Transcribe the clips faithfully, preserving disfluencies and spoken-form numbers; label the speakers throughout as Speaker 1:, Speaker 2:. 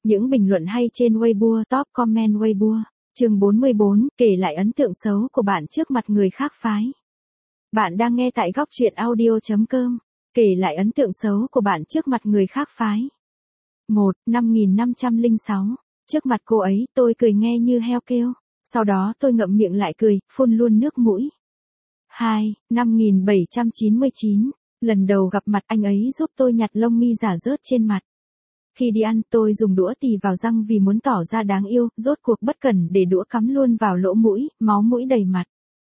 Speaker 1: Những bình luận hay trên Weibo, top comment Weibo. Chương bốn mươi bốn, kể lại ấn tượng xấu của bạn trước mặt người khác phái. Bạn đang nghe tại góc truyện audio chấm com. Kể lại ấn tượng xấu của bạn trước mặt người khác phái. một. năm nghìn năm trăm lẻ sáu. Trước mặt cô ấy, tôi cười nghe như heo kêu. Sau đó tôi ngậm miệng lại cười, phun luôn nước mũi. hai. năm nghìn bảy trăm chín mươi chín. Lần đầu gặp mặt anh ấy giúp tôi nhặt lông mi giả rớt trên mặt. Khi đi ăn, tôi dùng đũa tì vào răng vì muốn tỏ ra đáng yêu, rốt cuộc bất cẩn để đũa cắm luôn vào lỗ mũi, máu mũi đầy mặt.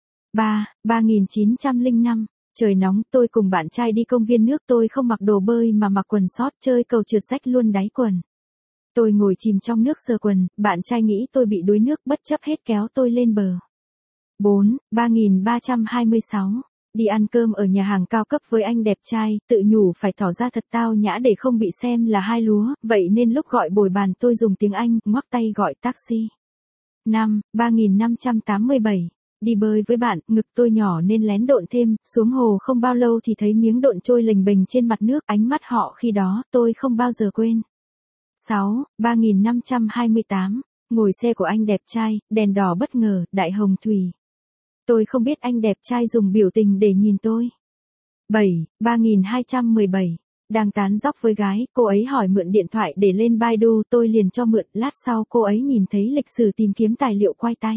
Speaker 1: ba. ba nghìn chín trăm lẻ năm. Trời nóng, tôi cùng bạn trai đi công viên nước, tôi không mặc đồ bơi mà mặc quần sót chơi cầu trượt rách luôn đáy quần. Tôi ngồi chìm trong nước sờ quần, bạn trai nghĩ tôi bị đuối nước bất chấp hết kéo tôi lên bờ. bốn. ba nghìn ba trăm hai mươi sáu. Đi ăn cơm ở nhà hàng cao cấp với anh đẹp trai, tự nhủ phải tỏ ra thật tao nhã để không bị xem là hai lúa, vậy nên lúc gọi bồi bàn tôi dùng tiếng Anh, ngoắc tay gọi taxi. năm. ba nghìn năm trăm tám mươi bảy. Đi bơi với bạn, ngực tôi nhỏ nên lén độn thêm, xuống hồ không bao lâu thì thấy miếng độn trôi lềnh bềnh trên mặt nước, ánh mắt họ khi đó, tôi không bao giờ quên. sáu. ba nghìn năm trăm hai mươi tám. Ngồi xe của anh đẹp trai, đèn đỏ bất ngờ, đại hồng thủy. Tôi không biết anh đẹp trai dùng biểu tình để nhìn tôi. bảy. ba nghìn hai trăm mười bảy. Đang tán dóc với gái, cô ấy hỏi mượn điện thoại để lên Baidu, tôi liền cho mượn, lát sau cô ấy nhìn thấy lịch sử tìm kiếm tài liệu quay tay.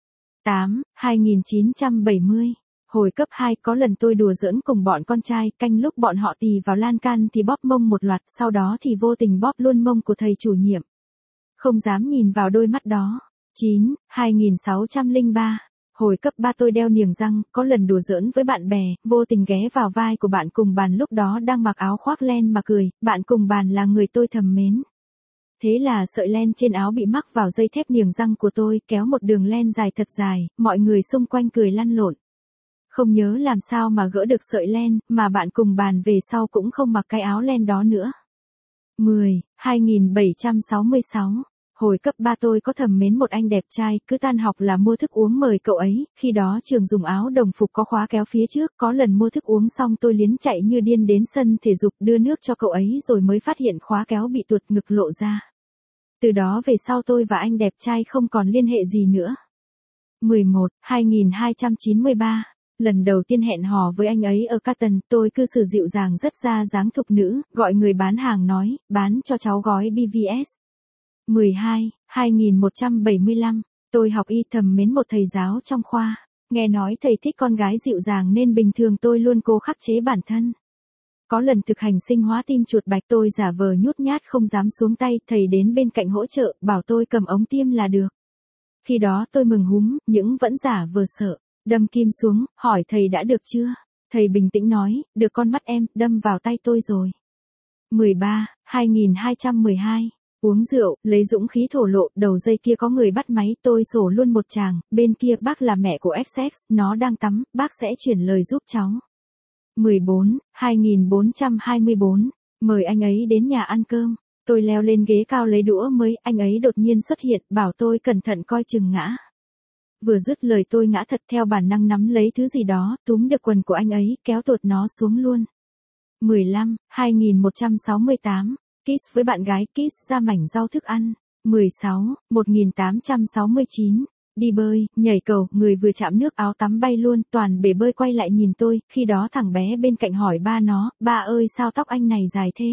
Speaker 1: tám. hai nghìn chín trăm bảy mươi. Hồi cấp hai có lần tôi đùa giỡn cùng bọn con trai, canh lúc bọn họ tì vào lan can thì bóp mông một loạt, sau đó thì vô tình bóp luôn mông của thầy chủ nhiệm. Không dám nhìn vào đôi mắt đó. chín. hai nghìn sáu trăm lẻ ba. Hồi cấp ba tôi đeo niềng răng, có lần đùa giỡn với bạn bè, vô tình ghé vào vai của bạn cùng bàn lúc đó đang mặc áo khoác len mà cười, bạn cùng bàn là người tôi thầm mến. Thế là sợi len trên áo bị mắc vào dây thép niềng răng của tôi, kéo một đường len dài thật dài, mọi người xung quanh cười lăn lộn. Không nhớ làm sao mà gỡ được sợi len, mà bạn cùng bàn về sau cũng không mặc cái áo len đó nữa. mười. hai nghìn bảy trăm sáu mươi sáu. Hồi cấp ba tôi có thầm mến một anh đẹp trai, cứ tan học là mua thức uống mời cậu ấy, khi đó trường dùng áo đồng phục có khóa kéo phía trước, có lần mua thức uống xong tôi liến chạy như điên đến sân thể dục đưa nước cho cậu ấy rồi mới phát hiện khóa kéo bị tuột, ngực lộ ra. Từ đó về sau tôi và anh đẹp trai không còn liên hệ gì nữa. mười một. hai nghìn hai trăm chín mươi ba. Lần đầu tiên hẹn hò với anh ấy ở Canton, tôi cư xử dịu dàng rất ra dáng thục nữ, gọi người bán hàng nói, bán cho cháu gói bê vê ét. mười hai. hai nghìn một trăm bảy mươi lăm. Tôi học y, thầm mến một thầy giáo trong khoa. Nghe nói thầy thích con gái dịu dàng nên bình thường tôi luôn cố khắc chế bản thân. Có lần thực hành sinh hóa tim chuột bạch tôi giả vờ nhút nhát không dám xuống tay, thầy đến bên cạnh hỗ trợ, bảo tôi cầm ống tiêm là được. Khi đó tôi mừng húm, nhưng vẫn giả vờ sợ. Đâm kim xuống, hỏi thầy đã được chưa? Thầy bình tĩnh nói, được con mắt em, đâm vào tay tôi rồi. mười ba. hai nghìn hai trăm mười hai. Uống rượu, lấy dũng khí thổ lộ, đầu dây kia có người bắt máy, tôi sổ luôn một tràng, bên kia bác là mẹ của ép ích, nó đang tắm, bác sẽ chuyển lời giúp cháu. mười bốn. hai nghìn bốn trăm hai mươi bốn. Mời anh ấy đến nhà ăn cơm, tôi leo lên ghế cao lấy đũa mới, anh ấy đột nhiên xuất hiện, bảo tôi cẩn thận coi chừng ngã. Vừa dứt lời tôi ngã thật, theo bản năng nắm lấy thứ gì đó, túm được quần của anh ấy, kéo tuột nó xuống luôn. mười lăm. hai nghìn một trăm sáu mươi tám. Kiss với bạn gái, kiss ra mảnh rau thức ăn. mười sáu. một nghìn tám trăm sáu mươi chín. Đi bơi, nhảy cầu, người vừa chạm nước áo tắm bay luôn, toàn bể bơi quay lại nhìn tôi, khi đó thằng bé bên cạnh hỏi ba nó, ba ơi sao tóc anh này dài thế?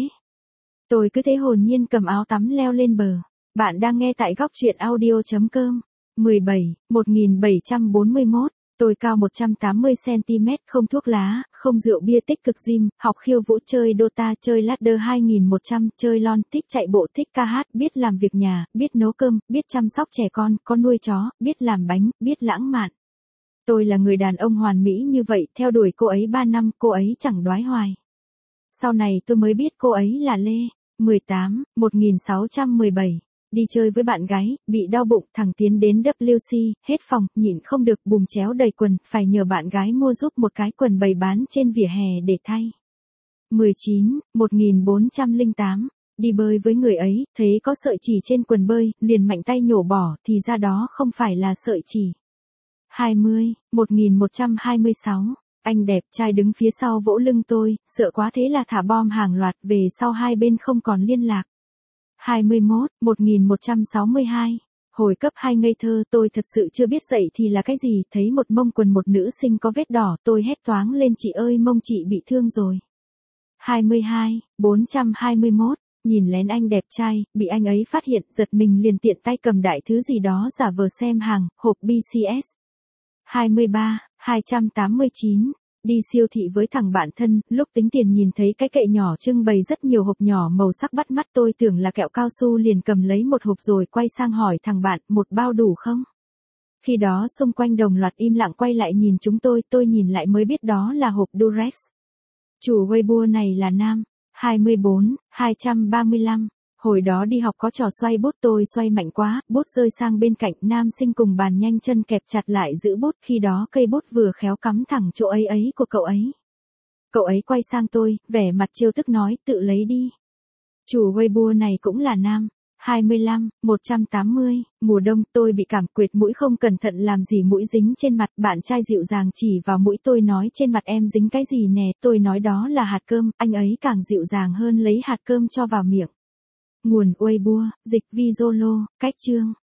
Speaker 1: Tôi cứ thế hồn nhiên cầm áo tắm leo lên bờ. Bạn đang nghe tại góc truyện audio chấm com. mười bảy. một nghìn bảy trăm bốn mươi mốt. Tôi cao một trăm tám mươi xăng ti mét, không thuốc lá, không rượu bia, tích cực gym, học khiêu vũ, chơi Dota, chơi ladder hai nghìn một trăm, chơi lon, thích chạy bộ, thích ca hát, biết làm việc nhà, biết nấu cơm, biết chăm sóc trẻ con, có nuôi chó, biết làm bánh, biết lãng mạn. Tôi là người đàn ông hoàn mỹ như vậy, theo đuổi cô ấy ba năm, cô ấy chẳng đoái hoài. Sau này tôi mới biết cô ấy là Lê. mười tám. một nghìn sáu trăm mười bảy. Đi chơi với bạn gái, bị đau bụng, thằng Tiến đến vê kép xê, hết phòng, nhịn không được, bùm chéo đầy quần, phải nhờ bạn gái mua giúp một cái quần bày bán trên vỉa hè để thay. mười chín. một nghìn bốn trăm lẻ tám. Đi bơi với người ấy, thấy có sợi chỉ trên quần bơi, liền mạnh tay nhổ bỏ, thì ra đó không phải là sợi chỉ. hai mươi. một nghìn một trăm hai mươi sáu. Anh đẹp trai đứng phía sau vỗ lưng tôi, sợ quá thế là thả bom hàng loạt, về sau hai bên không còn liên lạc. hai mươi mốt, một nghìn một trăm sáu mươi hai. Hồi cấp hai ngây thơ tôi thật sự chưa biết dậy thì là cái gì, thấy một mông quần một nữ sinh có vết đỏ tôi hét toáng lên chị ơi mông chị bị thương rồi. hai mươi hai, bốn trăm hai mươi mốt. Nhìn lén anh đẹp trai, bị anh ấy phát hiện, giật mình liền tiện tay cầm đại thứ gì đó giả vờ xem hàng, hộp bê xê ét. hai mươi ba, hai trăm tám mươi chín. Đi siêu thị với thằng bạn thân, lúc tính tiền nhìn thấy cái kệ nhỏ trưng bày rất nhiều hộp nhỏ màu sắc bắt mắt tôi tưởng là kẹo cao su liền cầm lấy một hộp rồi quay sang hỏi thằng bạn, một bao đủ không? Khi đó xung quanh đồng loạt im lặng quay lại nhìn chúng tôi, tôi nhìn lại mới biết đó là hộp Durex. Chủ Weibo này là nam. hai mươi bốn, hai trăm ba mươi lăm. Hồi đó đi học có trò xoay bút tôi xoay mạnh quá, bút rơi sang bên cạnh, nam sinh cùng bàn nhanh chân kẹp chặt lại giữ bút, khi đó cây bút vừa khéo cắm thẳng chỗ ấy ấy của cậu ấy. Cậu ấy quay sang tôi, vẻ mặt trêu tức nói, tự lấy đi. Chủ Weibo này cũng là nam. hai mươi lăm, một trăm tám mươi. Mùa đông tôi bị cảm quệt mũi không cẩn thận làm gì mũi dính trên mặt, bạn trai dịu dàng chỉ vào mũi tôi nói trên mặt em dính cái gì nè, tôi nói đó là hạt cơm, anh ấy càng dịu dàng hơn lấy hạt cơm cho vào miệng. Nguồn Weibo, dịch Vizolo, cách chương.